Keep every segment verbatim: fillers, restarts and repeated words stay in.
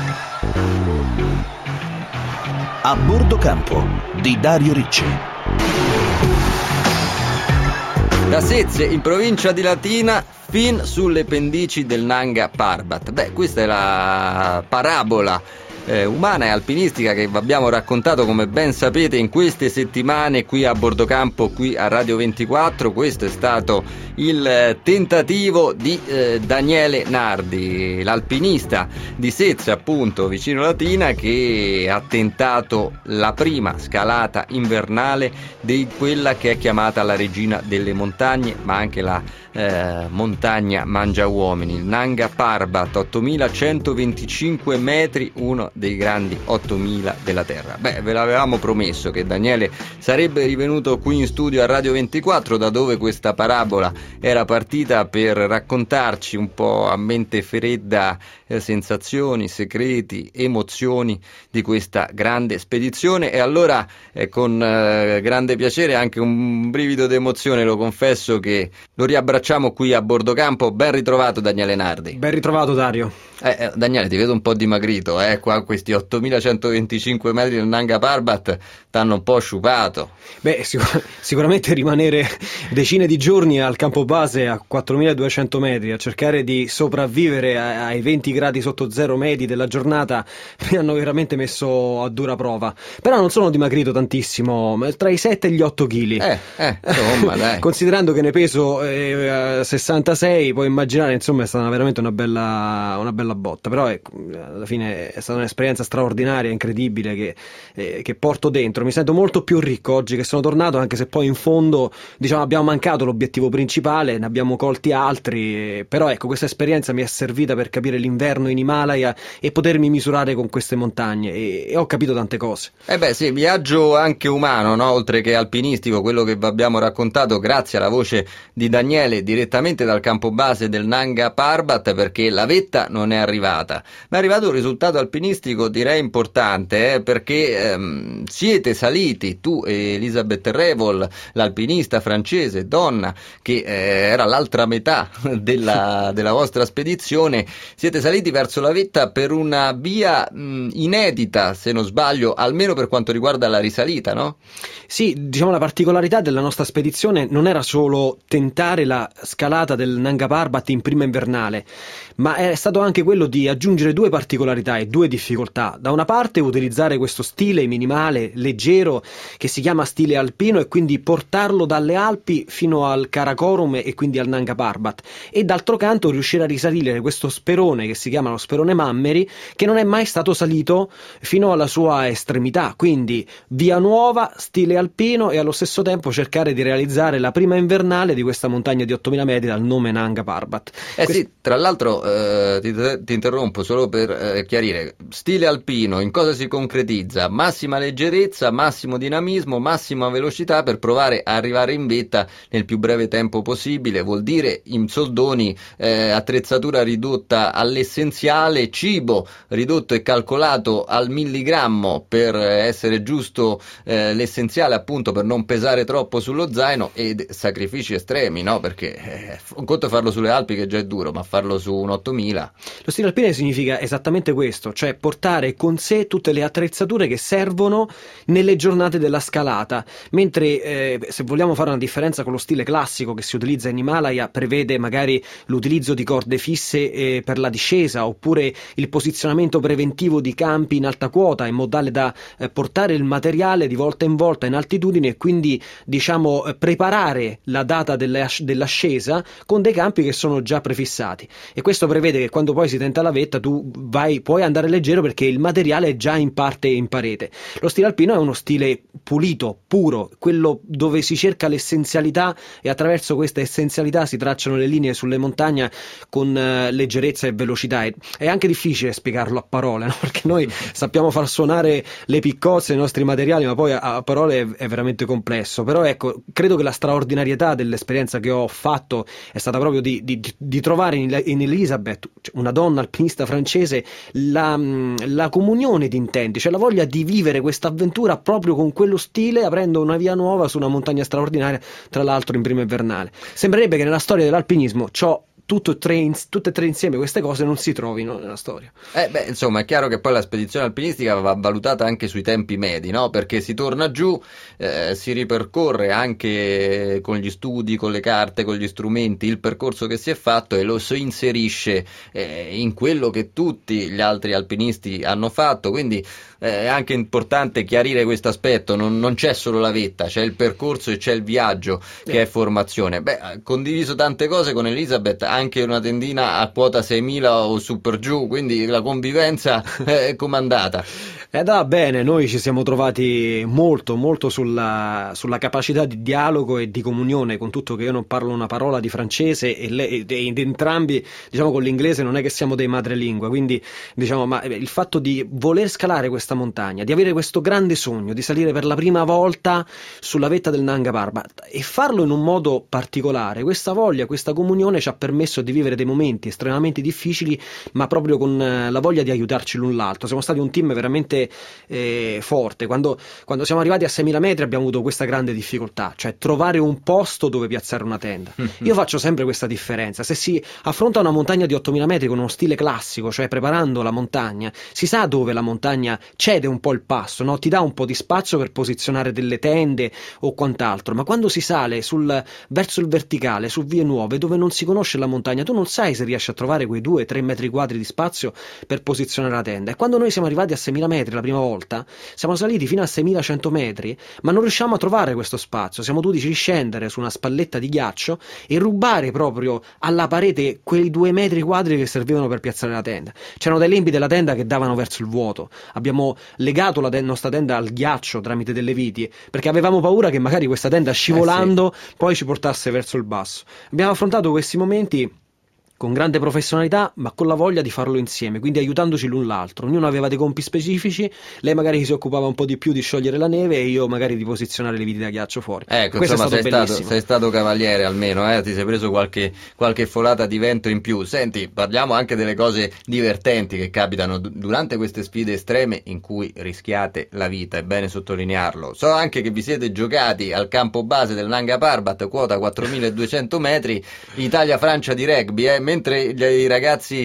A bordo campo di Dario Ricci. Da Sezze, in provincia di Latina, fin sulle pendici del Nanga Parbat. Beh, questa è la parabola eh, umana e alpinistica che vi abbiamo raccontato, come ben sapete, in queste settimane qui a bordo campo, qui a Radio ventiquattro. Questo è stato il tentativo di eh, Daniele Nardi, l'alpinista di Sezze, appunto, vicino Latina, che ha tentato la prima scalata invernale di quella che è chiamata la regina delle montagne, ma anche la eh, montagna mangiauomini, il Nanga Parbat, ottomilacentoventicinque metri, uno dei grandi ottomila della Terra. Beh, ve l'avevamo promesso che Daniele sarebbe rivenuto qui in studio a Radio ventiquattro, da dove questa parabola era partita, per raccontarci un po' a mente fredda eh, sensazioni, segreti, emozioni di questa grande spedizione. E allora eh, con eh, grande piacere, anche un brivido d'emozione, lo confesso, che lo riabbracciamo qui a bordo campo. Ben ritrovato Daniele Nardi. Ben ritrovato Dario. Eh, eh, Daniele, ti vedo un po' dimagrito, eh? Qua questi ottomilacentoventicinque metri del Nanga Parbat t'hanno un po' sciupato. Beh, sicur- sicuramente rimanere decine di giorni al campo base a quattromiladuecento metri a cercare di sopravvivere a- ai venti gradi sotto zero medi della giornata mi hanno veramente messo a dura prova. Però non sono dimagrito tantissimo, tra i sette e gli otto chili. Eh, eh, insomma, dai. Considerando che ne peso eh, sessantasei, puoi immaginare, insomma, è stata veramente una bella, una bella botta. Però ecco, alla fine è stata un'esperienza straordinaria, incredibile, che, eh, che porto dentro. Mi sento molto più ricco oggi che sono tornato, anche se poi in fondo, diciamo, abbiamo mancato l'obiettivo principale, ne abbiamo colti altri, eh, però ecco, questa esperienza mi è servita per capire l'inverno in Himalaya e potermi misurare con queste montagne, e, e ho capito tante cose. Eh beh sì, viaggio anche umano, no? Oltre che alpinistico, quello che vi abbiamo raccontato grazie alla voce di Daniele direttamente dal campo base del Nanga Parbat, perché la vetta non è arrivata, ma è arrivato un risultato alpinistico direi importante, eh, perché ehm, siete saliti, tu e Elisabeth Revol, l'alpinista francese, donna, che eh, era l'altra metà della, della vostra spedizione, siete saliti verso la vetta per una via mh, inedita, se non sbaglio, almeno per quanto riguarda la risalita, no? Sì, diciamo, la particolarità della nostra spedizione non era solo tentare la scalata del Nanga Parbat in prima invernale, ma è stato anche quello di aggiungere due particolarità e due difficoltà. Da una parte utilizzare questo stile minimale, leggero, che si chiama stile alpino, e quindi portarlo dalle Alpi fino al Karakorum e quindi al Nanga Parbat, e d'altro canto riuscire a risalire questo sperone che si chiama lo sperone Mammeri, che non è mai stato salito fino alla sua estremità. Quindi via nuova, stile alpino, e allo stesso tempo cercare di realizzare la prima invernale di questa montagna di ottomila metri dal nome Nanga Parbat. Eh Quest- sì, tra l'altro eh, ti, ti interrompo solo per eh, chiarire, stile alpino in cosa si concretizza? Massima leggerezza, massimo dinamismo, massima velocità per provare a arrivare in vetta nel più breve tempo possibile. Vuol dire, in soldoni, eh, attrezzatura ridotta all'essenziale, cibo ridotto e calcolato al milligrammo per essere giusto eh, l'essenziale, appunto, per non pesare troppo sullo zaino, ed sacrifici estremi, no? Perché eh, un conto è farlo sulle Alpi, che già è duro, ma farlo su un ottomila. Lo stile alpino significa esattamente questo, cioè portare con sé tutte le attrezzature che servono nelle giornate della scalata, mentre eh, se vogliamo fare una differenza con lo stile classico che si utilizza in Himalaya, prevede magari l'utilizzo di corde fisse eh, per la discesa, oppure il posizionamento preventivo di campi in alta quota, in modo tale da eh, portare il materiale di volta in volta in altitudine, e quindi, diciamo, eh, preparare la data della, dell'ascesa con dei campi che sono già prefissati. E questo prevede che quando poi si tenta la vetta tu vai, puoi andare leggero, perché il materiale è già in parte in parete. Lo stile alpino è uno stile pulito, puro, quello dove si cerca l'essenzialità, e attraverso questa essenzialità si tracciano le linee sulle montagne con uh, leggerezza e velocità. È, è anche difficile spiegarlo a parole, no? Perché noi sappiamo far suonare le piccozze, i nostri materiali, ma poi a, a parole è, è veramente complesso. Però ecco, credo che la straordinarietà dell'esperienza che ho fatto è stata proprio di, di, di trovare in, in Elisabeth, una donna alpinista francese, la, la comunione di intenti, cioè la voglia di vivere questa avventura proprio con quello stile, aprendo una via nuova su una montagna straordinaria, tra l'altro in prima invernale. Sembrerebbe che nella storia dell'alpinismo ciò tutto e tre in, tutte e tre insieme queste cose non si trovino nella storia. Eh beh, insomma, è chiaro che poi la spedizione alpinistica va valutata anche sui tempi medi, no? Perché si torna giù, eh, si ripercorre anche con gli studi, con le carte, con gli strumenti il percorso che si è fatto e lo si inserisce eh, in quello che tutti gli altri alpinisti hanno fatto, quindi eh, è anche importante chiarire questo aspetto, non, non c'è solo la vetta, c'è il percorso e c'è il viaggio che è formazione. Beh, ha condiviso tante cose con Elisabeth, anche una tendina a quota seimila o su per giù, quindi la convivenza è comandata. Ed va bene, noi ci siamo trovati molto molto sulla, sulla capacità di dialogo e di comunione, con tutto che io non parlo una parola di francese e, le, e, e entrambi, diciamo, con l'inglese non è che siamo dei madrelingua, quindi diciamo, ma il fatto di voler scalare questa montagna, di avere questo grande sogno di salire per la prima volta sulla vetta del Nanga Parbat e farlo in un modo particolare, questa voglia, questa comunione ci ha permesso di vivere dei momenti estremamente difficili, ma proprio con la voglia di aiutarci l'un l'altro. Siamo stati un team veramente Eh, forte. Quando, quando siamo arrivati a seimila metri abbiamo avuto questa grande difficoltà, cioè trovare un posto dove piazzare una tenda. Mm-hmm. Io faccio sempre questa differenza: se si affronta una montagna di ottomila metri con uno stile classico, cioè preparando la montagna, si sa dove la montagna cede un po' il passo, no? Ti dà un po' di spazio per posizionare delle tende o quant'altro, ma quando si sale sul, verso il verticale, su vie nuove dove non si conosce la montagna, tu non sai se riesci a trovare quei due tre metri quadri di spazio per posizionare la tenda. E quando noi siamo arrivati a seimila metri la prima volta, siamo saliti fino a seimilacento metri, ma non riusciamo a trovare questo spazio, siamo dovuti scendere su una spalletta di ghiaccio e rubare proprio alla parete quei due metri quadri che servivano per piazzare la tenda. C'erano dei lembi della tenda che davano verso il vuoto, abbiamo legato la ten- nostra tenda al ghiaccio tramite delle viti, perché avevamo paura che magari questa tenda scivolando eh sì. poi ci portasse verso il basso. Abbiamo affrontato questi momenti con grande professionalità, ma con la voglia di farlo insieme, quindi aiutandoci l'un l'altro. Ognuno aveva dei compiti specifici, lei magari si occupava un po' di più di sciogliere la neve e io magari di posizionare le viti da ghiaccio fuori. Ecco, Questo insomma, è stato sei bellissimo. stato, sei stato cavaliere almeno, eh? Ti sei preso qualche, qualche folata di vento in più. Senti, parliamo anche delle cose divertenti che capitano d- durante queste sfide estreme in cui rischiate la vita, è bene sottolinearlo. So anche che vi siete giocati al campo base del Nanga Parbat, quota quattromiladuecento metri, Italia-Francia di rugby, eh? Mentre gli ragazzi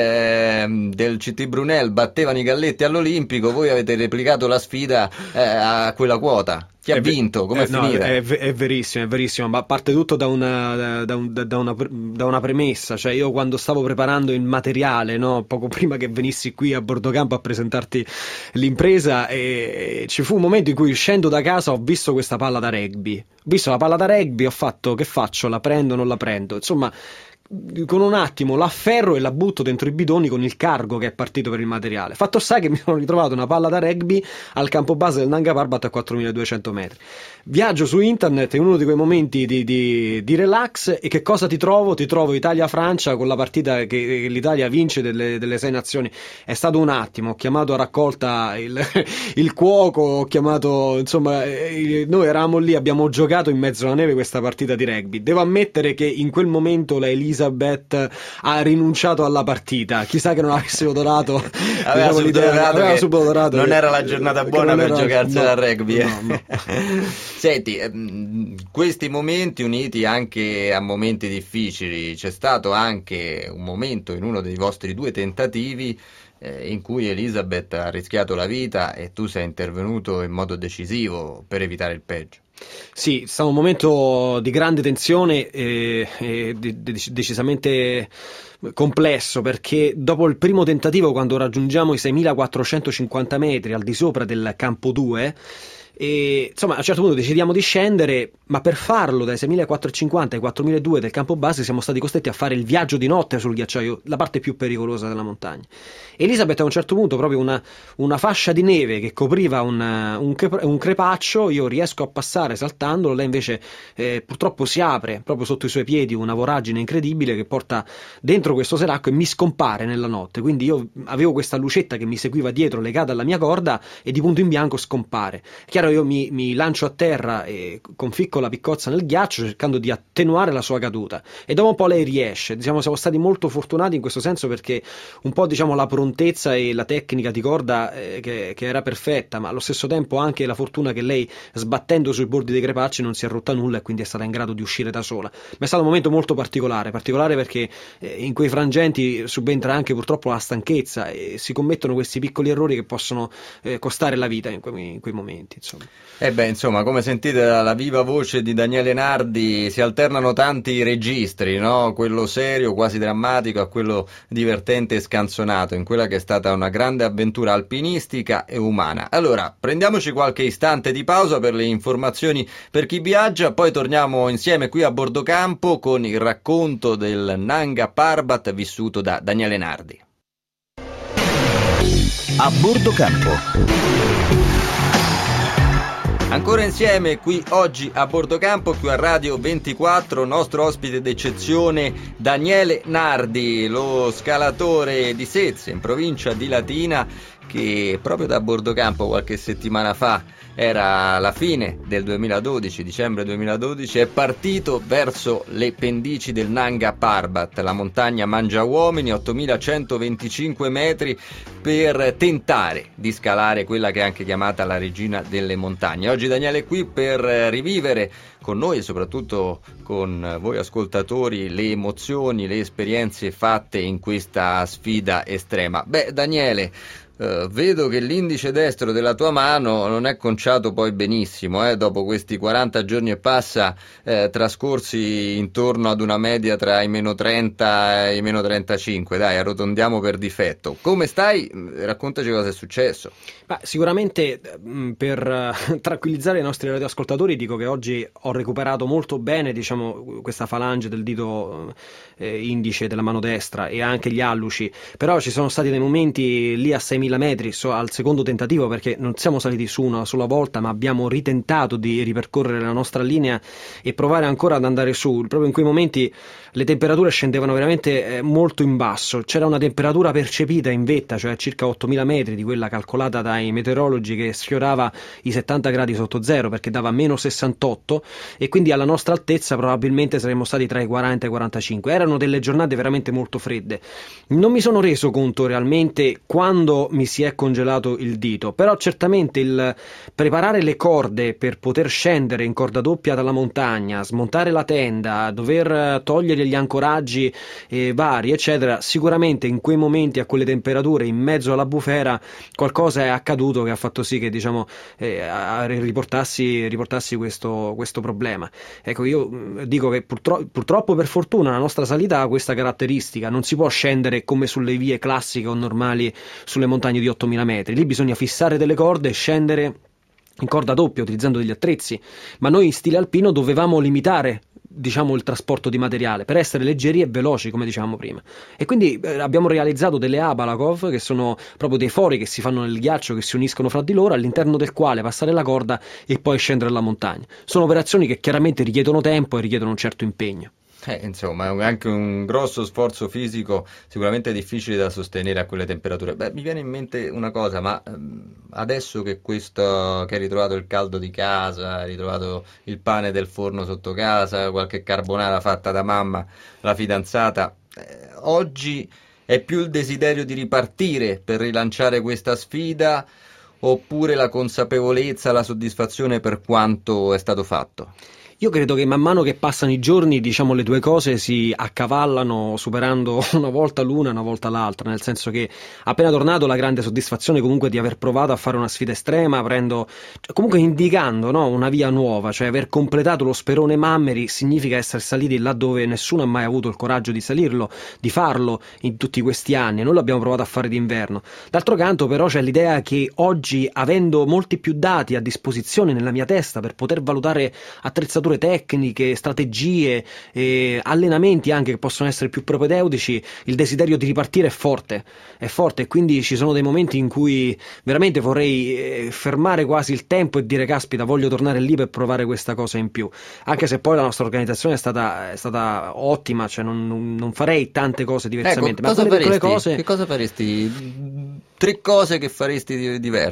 eh, del C T Brunel battevano i galletti all'Olimpico, voi avete replicato la sfida eh, a quella quota. Chi ha è vinto? Come è, è finita? No, è, è verissimo, è verissimo, ma parte tutto da una, da, un, da, una, da una premessa. Cioè, io quando stavo preparando il materiale, no, poco prima che venissi qui a Bordocampo a presentarti l'impresa, e, e ci fu un momento in cui, uscendo da casa, ho visto questa palla da rugby. Ho visto la palla da rugby, ho fatto: che faccio? La prendo o non la prendo? Insomma, con un attimo l'afferro e la butto dentro i bidoni con il cargo che è partito per il materiale. Fatto sta che mi sono ritrovato una palla da rugby al campo base del Nanga Parbat a quattromiladuecento metri. Viaggio su internet in uno di quei momenti di, di, di relax, e che cosa ti trovo? Ti trovo Italia-Francia con la partita che, che l'Italia vince delle, delle sei nazioni. È stato un attimo, ho chiamato a raccolta il, il cuoco, ho chiamato, insomma, noi eravamo lì, abbiamo giocato in mezzo alla neve questa partita di rugby. Devo ammettere che in quel momento la Elisabeth ha rinunciato alla partita. Chissà che non avesse odorato, aveva, diciamo, subito odorato aveva che subito odorato non che, era la giornata buona per era, giocarsela no, al rugby, eh. no, no. Senti, questi momenti uniti anche a momenti difficili, c'è stato anche un momento in uno dei vostri due tentativi eh, in cui Elisabeth ha rischiato la vita e tu sei intervenuto in modo decisivo per evitare il peggio. Sì, è stato un momento di grande tensione e, e de- de- decisamente complesso, perché dopo il primo tentativo, quando raggiungiamo i seimilaquattrocentocinquanta metri al di sopra del campo due, e insomma a un certo punto decidiamo di scendere, ma per farlo dai seimilaquattrocentocinquanta ai quattromiladuecento del campo base siamo stati costretti a fare il viaggio di notte sul ghiacciaio, la parte più pericolosa della montagna. Elisabeth a un certo punto, proprio una, una fascia di neve che copriva un, un, un crepaccio, io riesco a passare saltandolo, lei invece eh, purtroppo si apre proprio sotto i suoi piedi una voragine incredibile che porta dentro questo seracco e mi scompare nella notte. Quindi io avevo questa lucetta che mi seguiva dietro legata alla mia corda e di punto in bianco scompare. Chiaro, però io mi, mi lancio a terra e conficco la piccozza nel ghiaccio cercando di attenuare la sua caduta, e dopo un po' lei riesce. Diciamo, siamo stati molto fortunati in questo senso, perché un po', diciamo, la prontezza e la tecnica di corda eh, che, che era perfetta, ma allo stesso tempo anche la fortuna che lei, sbattendo sui bordi dei crepacci, non si è rotta nulla e quindi è stata in grado di uscire da sola. Ma è stato un momento molto particolare, particolare perché eh, in quei frangenti subentra anche purtroppo la stanchezza e si commettono questi piccoli errori che possono eh, costare la vita in quei, in quei momenti, insomma. E beh, insomma, come sentite dalla viva voce di Daniele Nardi, si alternano tanti registri, no? Quello serio, quasi drammatico, a quello divertente e scanzonato, in quella che è stata una grande avventura alpinistica e umana. Allora, prendiamoci qualche istante di pausa per le informazioni per chi viaggia, poi torniamo insieme qui a bordo campo con il racconto del Nanga Parbat vissuto da Daniele Nardi. A bordo campo. Ancora insieme qui oggi a bordo campo, qui a Radio ventiquattro, nostro ospite d'eccezione Daniele Nardi, lo scalatore di Sezze in provincia di Latina, che proprio da bordo campo qualche settimana fa, era la fine del duemiladodici, dicembre duemiladodici, è partito verso le pendici del Nanga Parbat, la montagna mangiauomini, ottomilacentoventicinque metri, per tentare di scalare quella che è anche chiamata la regina delle montagne. Oggi Daniele è qui per rivivere con noi e soprattutto con voi ascoltatori le emozioni, le esperienze fatte in questa sfida estrema. Beh, Daniele, Uh, vedo che l'indice destro della tua mano non è conciato poi benissimo, eh, dopo questi quaranta giorni e passa eh, trascorsi intorno ad una media tra i meno trenta e i meno trentacinque. Dai, arrotondiamo per difetto. Come stai? Raccontaci cosa è successo. Ma sicuramente, per uh, tranquillizzare i nostri radioascoltatori, dico che oggi ho recuperato molto bene, diciamo, questa falange del dito eh, indice della mano destra e anche gli alluci, però ci sono stati dei momenti lì a seimila metri so, al secondo tentativo, perché non siamo saliti su una sola volta, ma abbiamo ritentato di ripercorrere la nostra linea e provare ancora ad andare su. Proprio in quei momenti le temperature scendevano veramente eh, molto in basso, c'era una temperatura percepita in vetta, cioè circa ottomila metri, di quella calcolata dai meteorologi, che sfiorava i settanta gradi sotto zero, perché dava meno sessantotto, e quindi alla nostra altezza probabilmente saremmo stati tra i quaranta e i quarantacinque. Erano delle giornate veramente molto fredde. Non mi sono reso conto realmente quando mi si è congelato il dito, però certamente il preparare le corde per poter scendere in corda doppia dalla montagna, smontare la tenda, dover togliere gli ancoraggi eh, vari eccetera, sicuramente in quei momenti, a quelle temperature, in mezzo alla bufera, qualcosa è accaduto che ha fatto sì che, diciamo, eh, riportassi, riportassi questo, questo problema. Ecco, io dico che purtro- purtroppo per fortuna la nostra salita ha questa caratteristica: non si può scendere come sulle vie classiche o normali sulle montagne di ottomila metri, lì bisogna fissare delle corde e scendere in corda doppia utilizzando degli attrezzi, ma noi in stile alpino dovevamo limitare, diciamo, il trasporto di materiale per essere leggeri e veloci, come dicevamo prima, e quindi eh, abbiamo realizzato delle Abalakov, che sono proprio dei fori che si fanno nel ghiaccio, che si uniscono fra di loro, all'interno del quale passare la corda e poi scendere la montagna. Sono operazioni che chiaramente richiedono tempo e richiedono un certo impegno. Eh, insomma, è anche un grosso sforzo fisico, sicuramente difficile da sostenere a quelle temperature. Beh, mi viene in mente una cosa, ma ehm, adesso che questo, che hai ritrovato il caldo di casa, hai ritrovato il pane del forno sotto casa, qualche carbonara fatta da mamma, la fidanzata, eh, oggi è più il desiderio di ripartire per rilanciare questa sfida, oppure la consapevolezza, la soddisfazione per quanto è stato fatto? Io credo che man mano che passano i giorni, diciamo, le due cose si accavallano, superando una volta l'una e una volta l'altra, nel senso che appena tornato la grande soddisfazione comunque di aver provato a fare una sfida estrema, aprendo, comunque indicando, no, una via nuova, cioè aver completato lo Sperone Mammeri significa essere saliti là dove nessuno ha mai avuto il coraggio di salirlo, di farlo in tutti questi anni. Noi l'abbiamo provato a fare d'inverno. D'altro canto però c'è l'idea che oggi, avendo molti più dati a disposizione nella mia testa per poter valutare attrezzature tecniche, strategie, eh, allenamenti anche che possono essere più propedeutici, il desiderio di ripartire è forte, è forte, e quindi ci sono dei momenti in cui veramente vorrei eh, fermare quasi il tempo e dire: caspita, voglio tornare lì per provare questa cosa in più, anche se poi la nostra organizzazione è stata, è stata ottima, cioè non, non farei tante cose diversamente. Ecco, ma cosa faresti? Cose... Che cosa faresti? Tre cose che faresti diverse?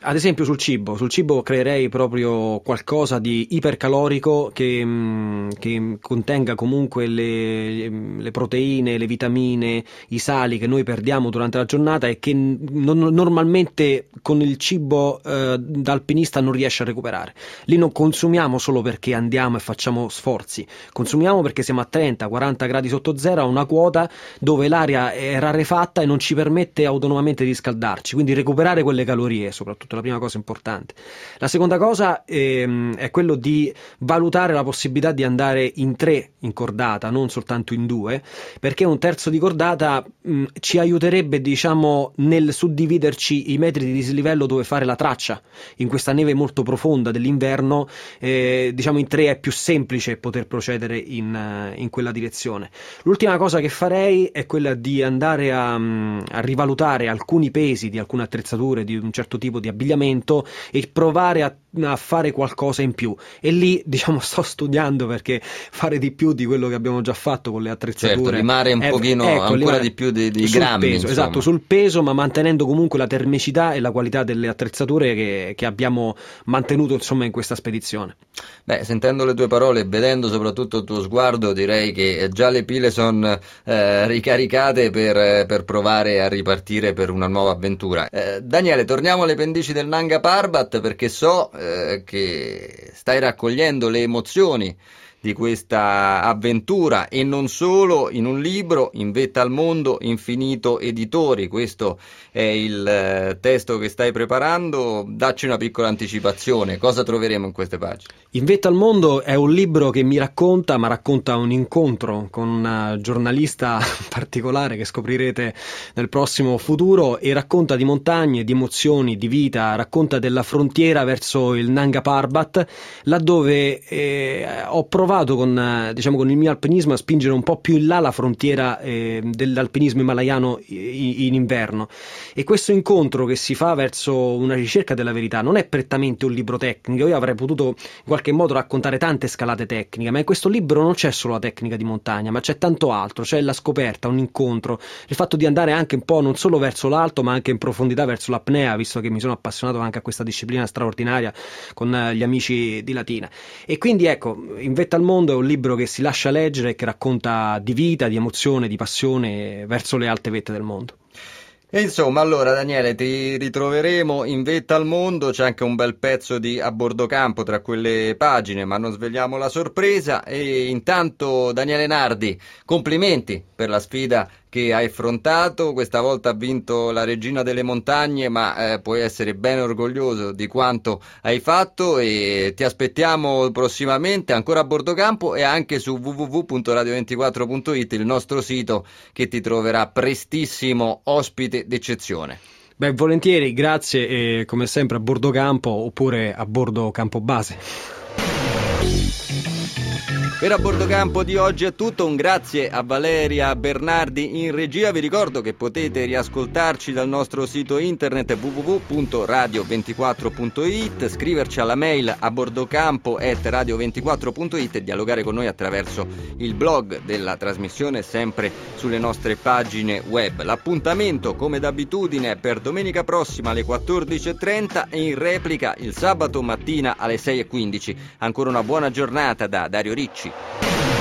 Ad esempio sul cibo, sul cibo creerei proprio qualcosa di ipercalorico che, mh, che contenga comunque le, le proteine, le vitamine, i sali che noi perdiamo durante la giornata e che non, normalmente con il cibo eh, da alpinista non riesce a recuperare. Lì non consumiamo solo perché andiamo e facciamo sforzi, consumiamo perché siamo a trenta quaranta gradi sotto zero, a una quota dove l'aria è rarefatta e non ci permette autonomamente di riscaldarci, quindi recuperare quelle calorie soprattutto la prima cosa importante. La seconda cosa ehm, è quello di valutare la possibilità di andare in tre in cordata, non soltanto in due, perché un terzo di cordata mh, ci aiuterebbe, diciamo, nel suddividerci i metri di dislivello dove fare la traccia. In questa neve molto profonda dell'inverno, eh, diciamo in tre è più semplice poter procedere in, in quella direzione. L'ultima cosa che farei è quella di andare a, a rivalutare alcuni pesi di alcune attrezzature di un certo tipo di abbigliamento e provare a, a fare qualcosa in più, e lì diciamo sto studiando, perché fare di più di quello che abbiamo già fatto con le attrezzature, certo, rimare un è, pochino ecco, ancora rimare di più di, di sul grammi peso, esatto, sul peso, ma mantenendo comunque la termicità e la qualità delle attrezzature che, che abbiamo mantenuto insomma in questa spedizione. Beh, sentendo le tue parole e vedendo soprattutto il tuo sguardo, direi che già le pile sono eh, ricaricate per, per provare a ripartire per una nuova avventura. Eh, Daniele, torniamo alle pendici del Nanga Parbat, perché so eh, che stai raccogliendo le emozioni di questa avventura, e non solo, in un libro, In vetta al mondo, Infinito Editori. Questo è il eh, testo che stai preparando. Dacci una piccola anticipazione, cosa troveremo in queste pagine? In vetta al mondo è un libro che mi racconta, ma racconta un incontro con una giornalista particolare che scoprirete nel prossimo futuro, e racconta di montagne, di emozioni, di vita, racconta della frontiera verso il Nanga Parbat, laddove eh, ho provato con, diciamo, con il mio alpinismo a spingere un po' più in là la frontiera eh, dell'alpinismo himalayano in, in inverno. E questo incontro che si fa verso una ricerca della verità non è prettamente un libro tecnico. Io avrei potuto in qualche modo raccontare tante scalate tecniche, ma in questo libro non c'è solo la tecnica di montagna, ma c'è tanto altro, c'è la scoperta, un incontro, il fatto di andare anche un po' non solo verso l'alto ma anche in profondità verso l'apnea, visto che mi sono appassionato anche a questa disciplina straordinaria con gli amici di Latina. E quindi ecco, In vetta al mondo è un libro che si lascia leggere e che racconta di vita, di emozione, di passione verso le alte vette del mondo. E insomma, allora Daniele, ti ritroveremo in vetta al mondo, c'è anche un bel pezzo di A Bordo Campo tra quelle pagine, ma non svegliamo la sorpresa. E intanto Daniele Nardi, complimenti per la sfida che hai affrontato. Questa volta ha vinto la regina delle montagne, ma eh, puoi essere ben orgoglioso di quanto hai fatto, e ti aspettiamo prossimamente ancora a Bordo Campo e anche su w w w punto radio ventiquattro punto it, il nostro sito che ti troverà prestissimo ospite d'eccezione. Beh, volentieri, grazie, e come sempre a bordo campo oppure a bordo campo base. Per A Bordo Campo di oggi è tutto, un grazie a Valeria Bernardi in regia. Vi ricordo che potete riascoltarci dal nostro sito internet w w w punto radio ventiquattro punto it, scriverci alla mail a bordocampo chiocciola radio ventiquattro punto it e dialogare con noi attraverso il blog della trasmissione, sempre sulle nostre pagine web. L'appuntamento come d'abitudine è per domenica prossima alle quattordici e trenta e in replica il sabato mattina alle sei e quindici. Ancora una buona giornata da Dario Ricci.